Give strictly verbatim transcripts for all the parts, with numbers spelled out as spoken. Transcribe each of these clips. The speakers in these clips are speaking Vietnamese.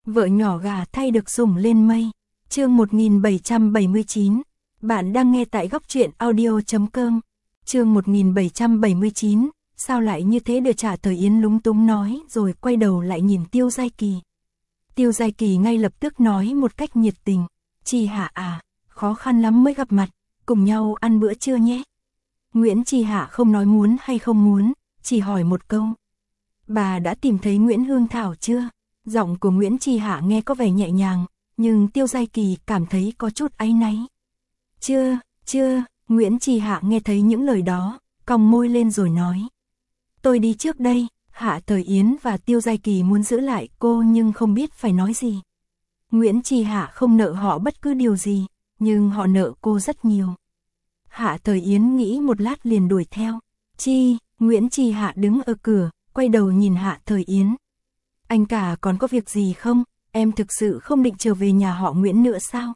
Vợ nhỏ gà thay được sủng lên mây. Chương một nghìn bảy trăm bảy mươi chín. Bạn đang nghe tại góc truyện audio chấm com. Chương một nghìn bảy trăm bảy mươi chín. Sao lại như thế được trả Thời Yến lúng túng nói rồi quay đầu lại nhìn Tiêu Giai Kỳ. Tiêu Giai Kỳ ngay lập tức nói một cách nhiệt tình. Chi Hạ à, khó khăn lắm mới gặp mặt, cùng nhau ăn bữa trưa nhé. Nguyễn Chi Hạ không nói muốn hay không muốn, chỉ hỏi một câu. Bà đã tìm thấy Nguyễn Hương Thảo chưa? Giọng của Nguyễn Chi Hạ nghe có vẻ nhẹ nhàng, nhưng Tiêu Giai Kỳ cảm thấy có chút áy náy. Chưa, chưa, Nguyễn Chi Hạ nghe thấy những lời đó, cong môi lên rồi nói. Tôi đi trước đây. Hạ Thời Yến và Tiêu Giai Kỳ muốn giữ lại cô nhưng không biết phải nói gì. Nguyễn Chi Hạ không nợ họ bất cứ điều gì, nhưng họ nợ cô rất nhiều. Hạ Thời Yến nghĩ một lát liền đuổi theo. Chi, Nguyễn Chi Hạ đứng ở cửa, quay đầu nhìn Hạ Thời Yến. Anh cả còn có việc gì không? Em thực sự không định trở về nhà họ Nguyễn nữa sao?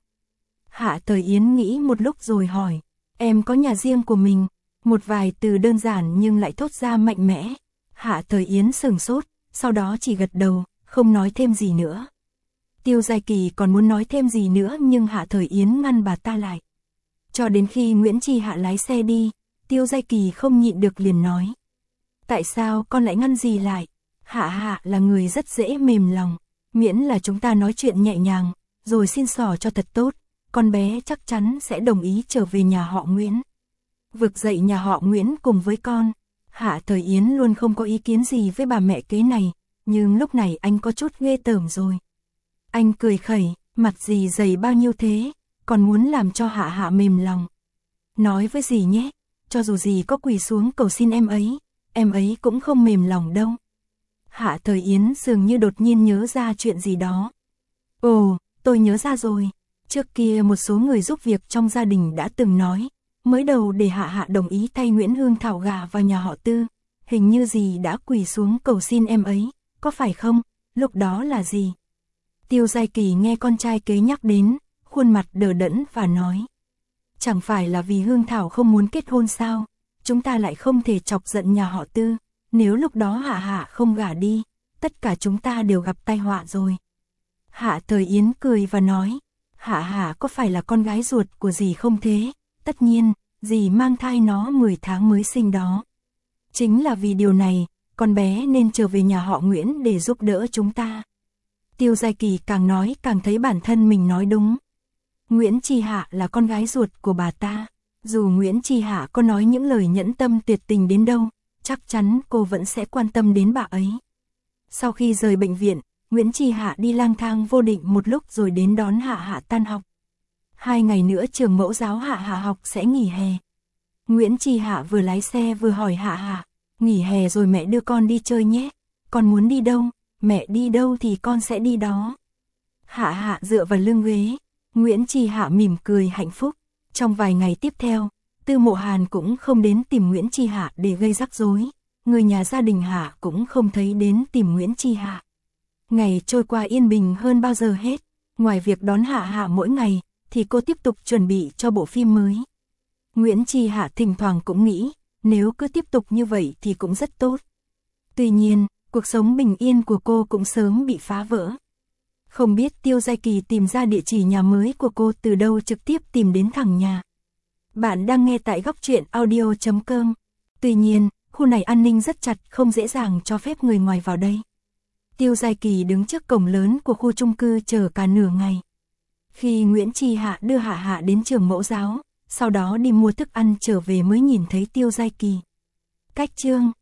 Hạ Thời Yến nghĩ một lúc rồi hỏi. Em có nhà riêng của mình. Một vài từ đơn giản nhưng lại thốt ra mạnh mẽ. Hạ Thời Yến sửng sốt, sau đó chỉ gật đầu, không nói thêm gì nữa. Tiêu Giai Kỳ còn muốn nói thêm gì nữa nhưng Hạ Thời Yến ngăn bà ta lại. Cho đến khi Nguyễn Chi Hạ lái xe đi, Tiêu Giai Kỳ không nhịn được liền nói. Tại sao con lại ngăn gì lại? Hạ Hạ là người rất dễ mềm lòng, miễn là chúng ta nói chuyện nhẹ nhàng, rồi xin xỏ cho thật tốt, con bé chắc chắn sẽ đồng ý trở về nhà họ Nguyễn. Vực dậy nhà họ Nguyễn cùng với con. Hạ Thời Yến luôn không có ý kiến gì với bà mẹ kế này, nhưng lúc này anh có chút ghê tởm rồi. Anh cười khẩy, mặt dì dày bao nhiêu thế, còn muốn làm cho Hạ Hạ mềm lòng. Nói với dì nhé, cho dù dì có quỳ xuống cầu xin em ấy, em ấy cũng không mềm lòng đâu. Hạ Thời Yến dường như đột nhiên nhớ ra chuyện gì đó. Ồ, tôi nhớ ra rồi, trước kia một số người giúp việc trong gia đình đã từng nói. Mới đầu để Hạ Hạ đồng ý thay Nguyễn Hương Thảo gả vào nhà họ Tư, hình như dì đã quỳ xuống cầu xin em ấy, có phải không? Lúc đó là gì? Tiêu Giai Kỳ nghe con trai kế nhắc đến, khuôn mặt đờ đẫn và nói. Chẳng phải là vì Hương Thảo không muốn kết hôn sao? Chúng ta lại không thể chọc giận nhà họ Tư, nếu lúc đó Hạ Hạ không gả đi, tất cả chúng ta đều gặp tai họa rồi. Hạ Thời Yến cười và nói, Hạ Hạ có phải là con gái ruột của dì không thế? Tất nhiên, dì mang thai nó mười tháng mới sinh đó. Chính là vì điều này, con bé nên trở về nhà họ Nguyễn để giúp đỡ chúng ta. Tiêu Giai Kỳ càng nói càng thấy bản thân mình nói đúng. Nguyễn Chi Hạ là con gái ruột của bà ta. Dù Nguyễn Chi Hạ có nói những lời nhẫn tâm tuyệt tình đến đâu, chắc chắn cô vẫn sẽ quan tâm đến bà ấy. Sau khi rời bệnh viện, Nguyễn Chi Hạ đi lang thang vô định một lúc rồi đến đón Hạ Hạ tan học. Hai ngày nữa trường mẫu giáo Hạ Hạ học sẽ nghỉ hè. Nguyễn Chi Hạ vừa lái xe vừa hỏi Hạ Hạ, nghỉ hè rồi mẹ đưa con đi chơi nhé. Con muốn đi đâu? Mẹ đi đâu thì con sẽ đi đó. Hạ Hạ dựa vào lưng ghế. Nguyễn Chi Hạ mỉm cười hạnh phúc. Trong vài ngày tiếp theo, Tư Mộ Hàn cũng không đến tìm Nguyễn Chi Hạ để gây rắc rối. Người nhà gia đình Hạ cũng không thấy đến tìm Nguyễn Chi Hạ. Ngày trôi qua yên bình hơn bao giờ hết. Ngoài việc đón Hạ Hạ mỗi ngày, thì cô tiếp tục chuẩn bị cho bộ phim mới. Nguyễn Chi Hạ thỉnh thoảng cũng nghĩ, nếu cứ tiếp tục như vậy thì cũng rất tốt. Tuy nhiên, cuộc sống bình yên của cô cũng sớm bị phá vỡ. Không biết Tiêu Giai Kỳ tìm ra địa chỉ nhà mới của cô từ đâu trực tiếp tìm đến thẳng nhà. Bạn đang nghe tại góc truyện audio chấm com. Tuy nhiên, khu này an ninh rất chặt, không dễ dàng cho phép người ngoài vào đây. Tiêu Giai Kỳ đứng trước cổng lớn của khu chung cư chờ cả nửa ngày. Khi Nguyễn Chi Hạ đưa Hạ Hạ đến trường mẫu giáo, sau đó đi mua thức ăn trở về mới nhìn thấy Tiêu Giai Kỳ. Cách chương